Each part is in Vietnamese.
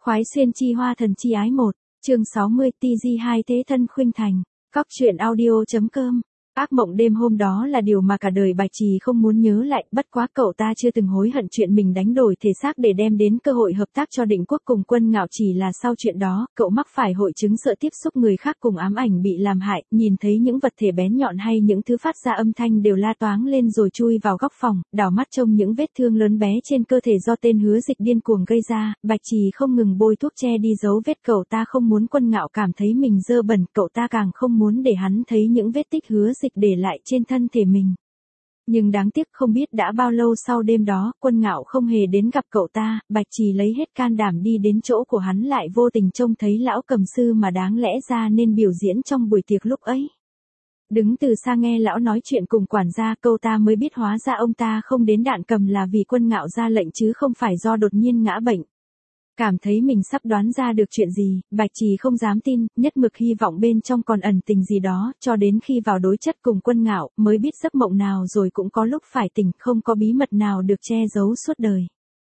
Khoái xuyên chi hoa thần chi ái 1, chương 60 TG2 thế thân khuynh thành. Cóc truyện audio.com. Ác mộng đêm hôm đó là điều mà cả đời Bạch Trì không muốn nhớ lại, bất quá cậu ta chưa từng hối hận chuyện mình đánh đổi thể xác để đem đến cơ hội hợp tác cho Định Quốc cùng Quân Ngạo, chỉ là sau chuyện đó, cậu mắc phải hội chứng sợ tiếp xúc người khác cùng ám ảnh bị làm hại, nhìn thấy những vật thể bén nhọn hay những thứ phát ra âm thanh đều la toáng lên rồi chui vào góc phòng, đảo mắt trông những vết thương lớn bé trên cơ thể do tên Hứa Dịch điên cuồng gây ra. Bạch Trì không ngừng bôi thuốc che đi dấu vết, cậu ta không muốn Quân Ngạo cảm thấy mình dơ bẩn, cậu ta càng không muốn để hắn thấy những vết tích Hứa Dịch để lại trên thân thể mình. Nhưng đáng tiếc không biết đã bao lâu sau đêm đó, Quân Ngạo không hề đến gặp cậu ta, Bạch Trì lấy hết can đảm đi đến chỗ của hắn, lại vô tình trông thấy lão cầm sư mà đáng lẽ ra nên biểu diễn trong buổi tiệc lúc ấy. Đứng từ xa nghe lão nói chuyện cùng quản gia, cậu ta mới biết hóa ra ông ta không đến đạn cầm là vì Quân Ngạo ra lệnh chứ không phải do đột nhiên ngã bệnh. Cảm thấy mình sắp đoán ra được chuyện gì, Bạch Trì không dám tin, nhất mực hy vọng bên trong còn ẩn tình gì đó, cho đến khi vào đối chất cùng Quân Ngạo, mới biết giấc mộng nào rồi cũng có lúc phải tỉnh, không có bí mật nào được che giấu suốt đời.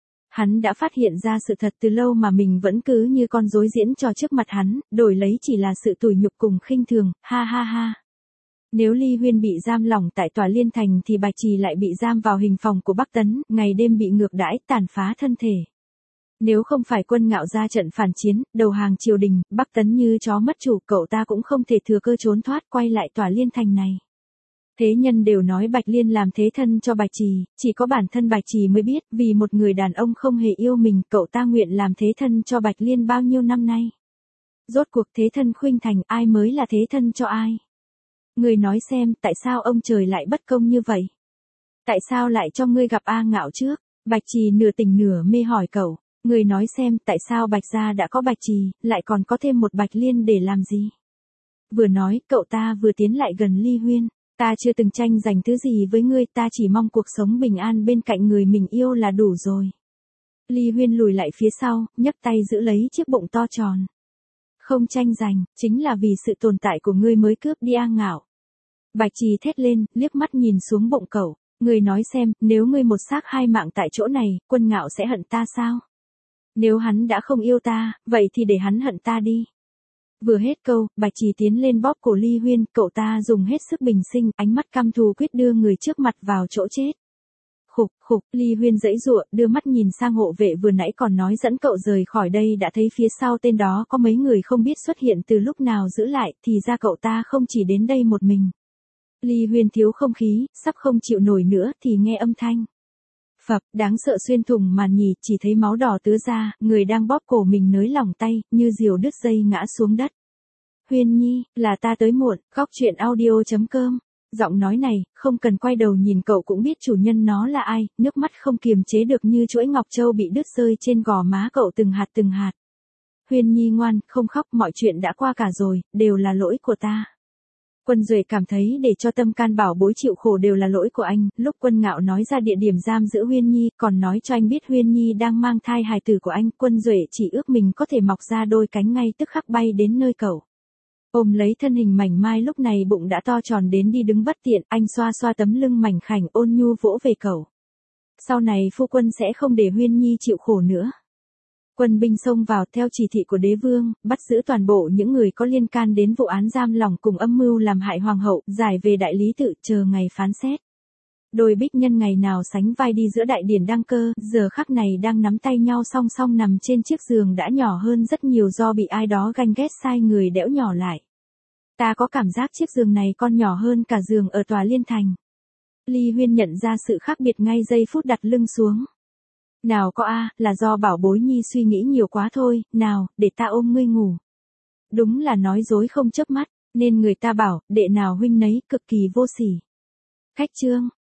Hắn đã phát hiện ra sự thật từ lâu mà mình vẫn cứ như con rối diễn trò trước mặt hắn, đổi lấy chỉ là sự tủi nhục cùng khinh thường, ha ha ha. Nếu Ly Huyên bị giam lỏng tại tòa Liên Thành thì Bạch Trì lại bị giam vào hình phòng của Bắc Tấn, ngày đêm bị ngược đãi, tàn phá thân thể. Nếu không phải Quân Ngạo ra trận phản chiến, đầu hàng triều đình, Bắc Tấn như chó mất chủ, cậu ta cũng không thể thừa cơ trốn thoát quay lại tòa Liên Thành này. Thế nhân đều nói Bạch Liên làm thế thân cho Bạch Trì, chỉ có bản thân Bạch Trì mới biết, vì một người đàn ông không hề yêu mình, cậu ta nguyện làm thế thân cho Bạch Liên bao nhiêu năm nay. Rốt cuộc thế thân khuynh thành, ai mới là thế thân cho ai? Người nói xem, tại sao ông trời lại bất công như vậy? Tại sao lại cho ngươi gặp A Ngạo trước? Bạch Trì nửa tỉnh nửa mê hỏi cậu. Người nói xem, tại sao Bạch gia đã có Bạch Trì, lại còn có thêm một Bạch Liên để làm gì? Vừa nói, cậu ta vừa tiến lại gần Ly Huyên. Ta chưa từng tranh giành thứ gì với ngươi, ta chỉ mong cuộc sống bình an bên cạnh người mình yêu là đủ rồi. Ly Huyên lùi lại phía sau, nhấc tay giữ lấy chiếc bụng to tròn. Không tranh giành, chính là vì sự tồn tại của ngươi mới cướp đi A Ngạo. Bạch Trì thét lên, liếc mắt nhìn xuống bụng cậu. Ngươi nói xem, nếu ngươi một xác hai mạng tại chỗ này, Quân Ngạo sẽ hận ta sao? Nếu hắn đã không yêu ta, vậy thì để hắn hận ta đi. Vừa hết câu, Bạch Trì tiến lên bóp cổ Ly Huyên, cậu ta dùng hết sức bình sinh, ánh mắt căm thù quyết đưa người trước mặt vào chỗ chết. Khục, khục, Ly Huyên giãy giụa, đưa mắt nhìn sang hộ vệ vừa nãy còn nói dẫn cậu rời khỏi đây, đã thấy phía sau tên đó có mấy người không biết xuất hiện từ lúc nào giữ lại, thì ra cậu ta không chỉ đến đây một mình. Ly Huyên thiếu không khí, sắp không chịu nổi nữa thì nghe âm thanh. Phập, đáng sợ xuyên thủng màn nhì, chỉ thấy máu đỏ tứa ra, người đang bóp cổ mình nới lỏng tay, như diều đứt dây ngã xuống đất. Huyên Nhi, là ta tới muộn, Cóc truyện audio.com. Giọng nói này, không cần quay đầu nhìn cậu cũng biết chủ nhân nó là ai, nước mắt không kiềm chế được như chuỗi ngọc châu bị đứt rơi trên gò má cậu từng hạt từng hạt. Huyên Nhi ngoan, không khóc, mọi chuyện đã qua cả rồi, đều là lỗi của ta. Quân Duệ cảm thấy để cho tâm can bảo bối chịu khổ đều là lỗi của anh, lúc Quân Ngạo nói ra địa điểm giam giữ Huyên Nhi, còn nói cho anh biết Huyên Nhi đang mang thai hài tử của anh, Quân Duệ chỉ ước mình có thể mọc ra đôi cánh ngay tức khắc bay đến nơi cậu. Ôm lấy thân hình mảnh mai lúc này bụng đã to tròn đến đi đứng bất tiện, anh xoa xoa tấm lưng mảnh khảnh ôn nhu vỗ về cậu. Sau này phu quân sẽ không để Huyên Nhi chịu khổ nữa. Quân binh xông vào theo chỉ thị của đế vương, bắt giữ toàn bộ những người có liên can đến vụ án giam lỏng cùng âm mưu làm hại hoàng hậu, giải về đại lý tự, chờ ngày phán xét. Đôi bích nhân ngày nào sánh vai đi giữa đại điển đăng cơ, giờ khắc này đang nắm tay nhau song song nằm trên chiếc giường đã nhỏ hơn rất nhiều do bị ai đó ganh ghét sai người đẽo nhỏ lại. Ta có cảm giác chiếc giường này còn nhỏ hơn cả giường ở tòa Liên Thành. Ly Huyên nhận ra sự khác biệt ngay giây phút đặt lưng xuống. Nào có là do bảo bối Nhi suy nghĩ nhiều quá thôi, nào, để ta ôm ngươi ngủ. Đúng là nói dối không chớp mắt, nên người ta bảo, đệ nào huynh nấy, cực kỳ vô sỉ. Khách chương.